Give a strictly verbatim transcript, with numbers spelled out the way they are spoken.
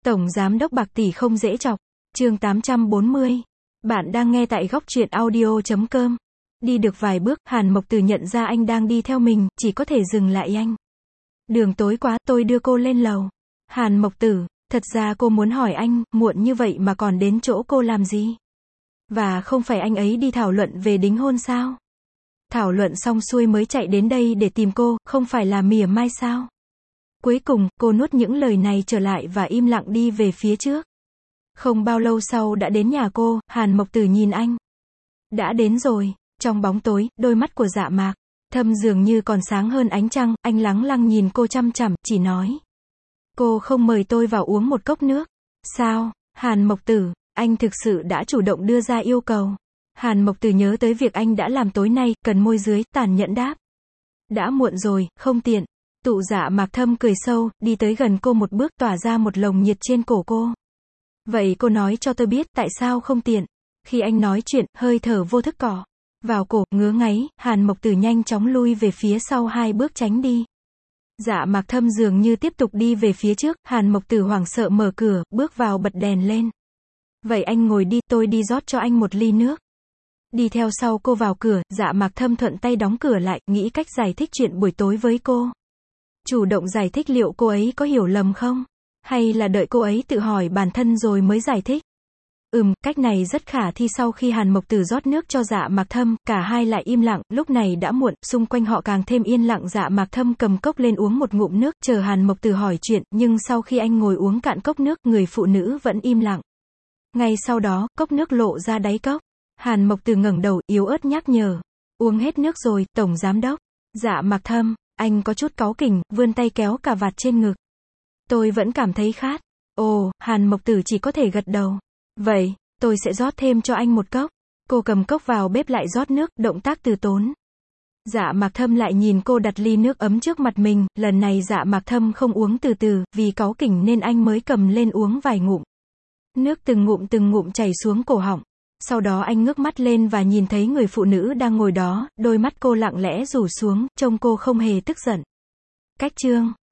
Tổng giám đốc bạc tỷ không dễ chọc. Chương tám trăm bốn mươi. Bạn đang nghe tại góc truyện audio chấm com. Đi được vài bước, Hàn Mộc Tử nhận ra anh đang đi theo mình, chỉ có thể dừng lại anh. Đường tối quá, tôi đưa cô lên lầu. Hàn Mộc Tử, thật ra cô muốn hỏi anh, muộn như vậy mà còn đến chỗ cô làm gì? Và không phải anh ấy đi thảo luận về đính hôn sao? Thảo luận xong xuôi mới chạy đến đây để tìm cô, không phải là mỉa mai sao? Cuối cùng, cô nuốt những lời này trở lại và im lặng đi về phía trước. Không bao lâu sau đã đến nhà cô, Hàn Mộc Tử nhìn anh. Đã đến rồi. Trong bóng tối, đôi mắt của Dạ Mạc Thâm dường như còn sáng hơn ánh trăng, anh lắng lăng nhìn cô chăm chằm, chỉ nói. Cô không mời tôi vào uống một cốc nước. Sao? Hàn Mộc Tử, anh thực sự đã chủ động đưa ra yêu cầu. Hàn Mộc Tử nhớ tới việc anh đã làm tối nay, cần môi dưới, tàn nhẫn đáp. Đã muộn rồi, không tiện. Tụ Dạ Mạc Thâm cười sâu, đi tới gần cô một bước, tỏa ra một lồng nhiệt trên cổ cô. Vậy cô nói cho tôi biết, tại sao không tiện? Khi anh nói chuyện, hơi thở vô thức cỏ vào cổ, ngứa ngáy, Hàn Mộc Tử nhanh chóng lui về phía sau hai bước tránh đi. Dạ Mạc Thâm dường như tiếp tục đi về phía trước, Hàn Mộc Tử hoảng sợ mở cửa, bước vào bật đèn lên. Vậy anh ngồi đi, tôi đi rót cho anh một ly nước. Đi theo sau cô vào cửa, Dạ Mạc Thâm thuận tay đóng cửa lại, nghĩ cách giải thích chuyện buổi tối với cô. Chủ động giải thích liệu cô ấy có hiểu lầm không? Hay là đợi cô ấy tự hỏi bản thân rồi mới giải thích? Ừm, cách này rất khả thi. Sau khi Hàn Mộc Tử rót nước cho Dạ Mạc Thâm, cả hai lại im lặng, lúc này đã muộn, xung quanh họ càng thêm yên lặng. Dạ Mạc Thâm cầm cốc lên uống một ngụm nước, chờ Hàn Mộc Tử hỏi chuyện, nhưng sau khi anh ngồi uống cạn cốc nước, người phụ nữ vẫn im lặng. Ngay sau đó, cốc nước lộ ra đáy cốc. Hàn Mộc Tử ngẩng đầu, yếu ớt nhắc nhở. Uống hết nước rồi, Tổng Giám Đốc. Dạ Mạc Thâm, anh có chút cáu kỉnh, vươn tay kéo cà vạt trên ngực. Tôi vẫn cảm thấy khát. Ồ, Hàn Mộc Tử chỉ có thể gật đầu. Vậy, tôi sẽ rót thêm cho anh một cốc. Cô cầm cốc vào bếp lại rót nước, động tác từ tốn. Dạ Mạc Thâm lại nhìn cô đặt ly nước ấm trước mặt mình, lần này Dạ Mạc Thâm không uống từ từ, vì cáu kỉnh nên anh mới cầm lên uống vài ngụm. Nước từng ngụm từng ngụm chảy xuống cổ họng. Sau đó anh ngước mắt lên và nhìn thấy người phụ nữ đang ngồi đó, đôi mắt cô lặng lẽ rủ xuống, trông cô không hề tức giận. Cách chương